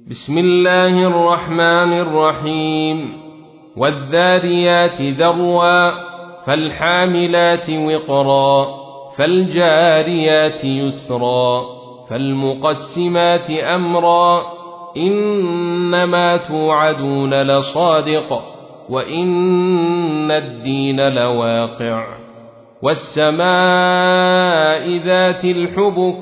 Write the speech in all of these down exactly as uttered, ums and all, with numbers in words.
بسم الله الرحمن الرحيم والذاريات ذروا فالحاملات وقرا فالجاريات يسرا فالمقسمات أمرا إنما توعدون لصادق وإن الدين لواقع والسماء ذات الحبك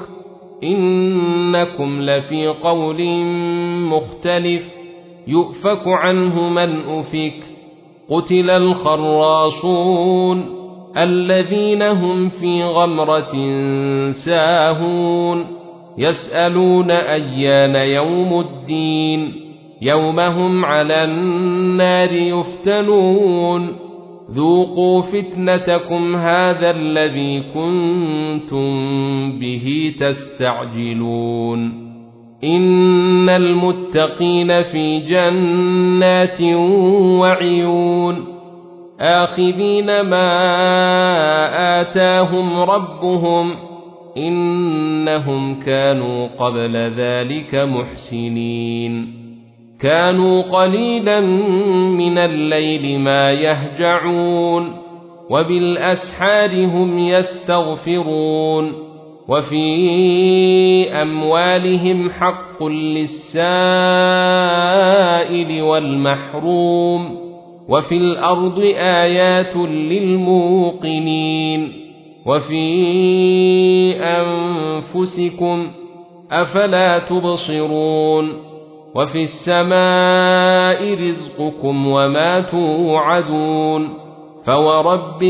إنكم لفي قول مختلف يؤفك عنه من أفك قتل الخراصون الذين هم في غمرة ساهون يسألون أيان يوم الدين يوم هم على النار يفتنون ذوقوا فتنتكم هذا الذي كنتم به تستعجلون إن المتقين في جنات وعيون آخذين ما آتاهم ربهم إنهم كانوا قبل ذلك محسنين كانوا قليلا من الليل ما يهجعون وبالأسحار هم يستغفرون وفي أموالهم حق للسائل والمحروم وفي الأرض آيات للموقنين وفي أنفسكم أفلا تبصرون وفي السماء رزقكم وما توعدون فورب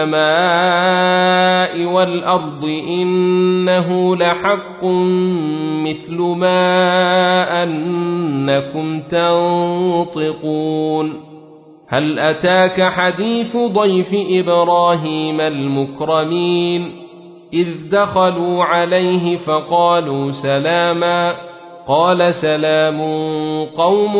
السماء والأرض إنه لحق مثل ما أنكم تنطقون هل أتاك حديث ضيف إبراهيم المكرمين إذ دخلوا عليه فقالوا سلاما قال سلام قوم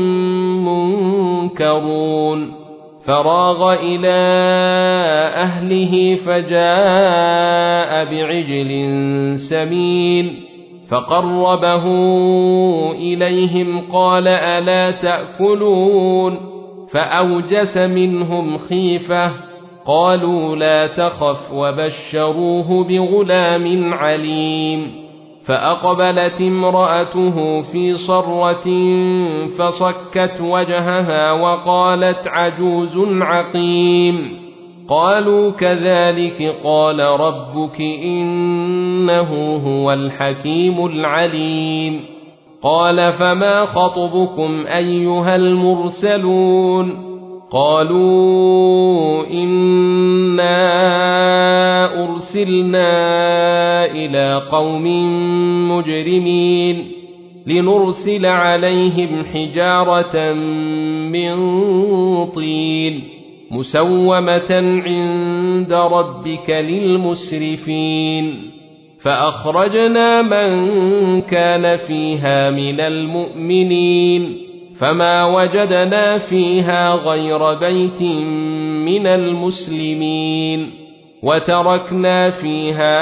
منكرون فراغ إلى أهله فجاء بعجل سمين فقربه إليهم قال ألا تأكلون فأوجس منهم خيفة قالوا لا تخف وبشروه بغلام عليم فأقبلت امرأته في صرة فصكت وجهها وقالت عجوز عقيم قالوا كذلك قال ربك إنه هو الحكيم العليم قال فما خطبكم أيها المرسلون قالوا إنا أرسلنا إلى قوم مجرمين لنرسل عليهم حجارة من طين مسومة عند ربك للمسرفين فأخرجنا من كان فيها من المؤمنين فما وجدنا فيها غير بيت من المسلمين وتركنا فيها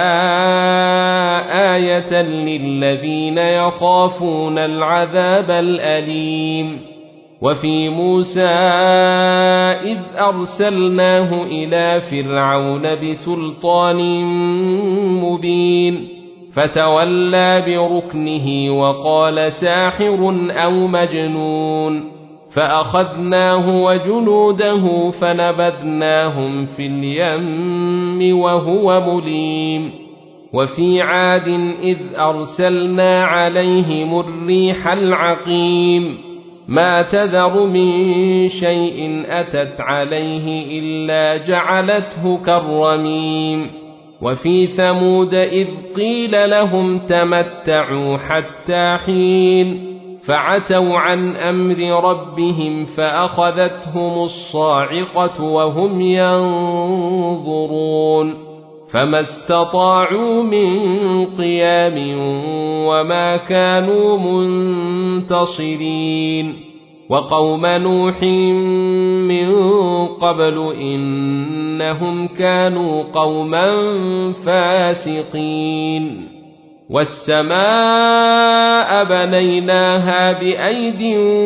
آية للذين يخافون العذاب الأليم وفي موسى إذ أرسلناه إلى فرعون بسلطان مبين فتولى بركنه وقال ساحر أو مجنون فأخذناه وجنوده فنبذناهم في اليم وهو مليم وفي عاد إذ أرسلنا عليهم الريح العقيم ما تذر من شيء أتت عليه إلا جعلته كالرميم وفي ثمود إذ قيل لهم تمتعوا حتى حين فعتوا عن أمر ربهم فأخذتهم الصاعقة وهم ينظرون فما استطاعوا من قيام وما كانوا منتصرين وقوم نوح من قبل إنهم كانوا قوما فاسقين والسماء بنيناها بأيد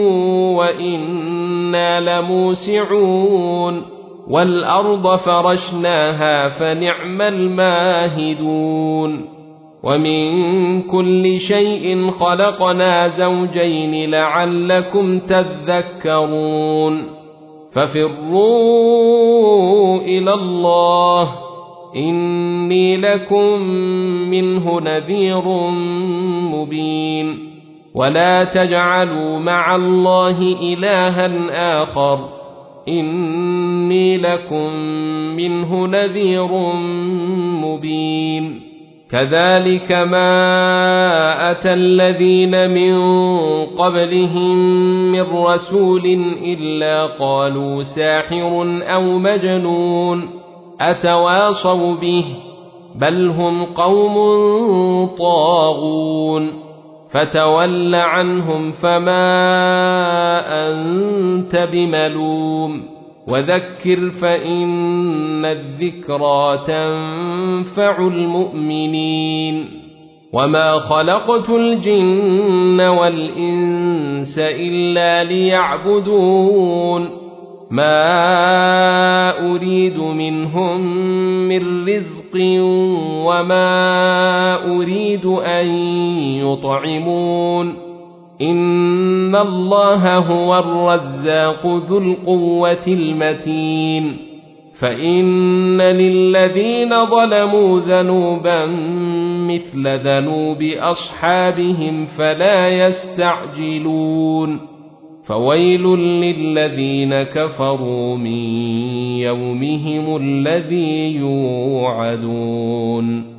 وإنا لموسعون والأرض فرشناها فنعم الماهدون ومن كل شيء خلقنا زوجين لعلكم تذكرون ففروا إلى الله إني لكم منه نذير مبين ولا تجعلوا مع الله إلها آخر إني لكم منه نذير مبين كذلك ما أتى الذين من قبلهم من رسول إلا قالوا ساحر أو مجنون أتواصوا به بل هم قوم طاغون فتول عنهم فما أنت بملوم وذكر فإن الذكرى تنفع المؤمنين وما خلقت الجن والإنس إلا ليعبدون ما أريد منهم من رزق وما أريد أن يطعمون إن الله هو الرزاق ذو القوة المتين فإن للذين ظلموا ذنوبا مثل ذنوب أصحابهم فلا يستعجلون فويل للذين كفروا من يومهم الذي يوعدون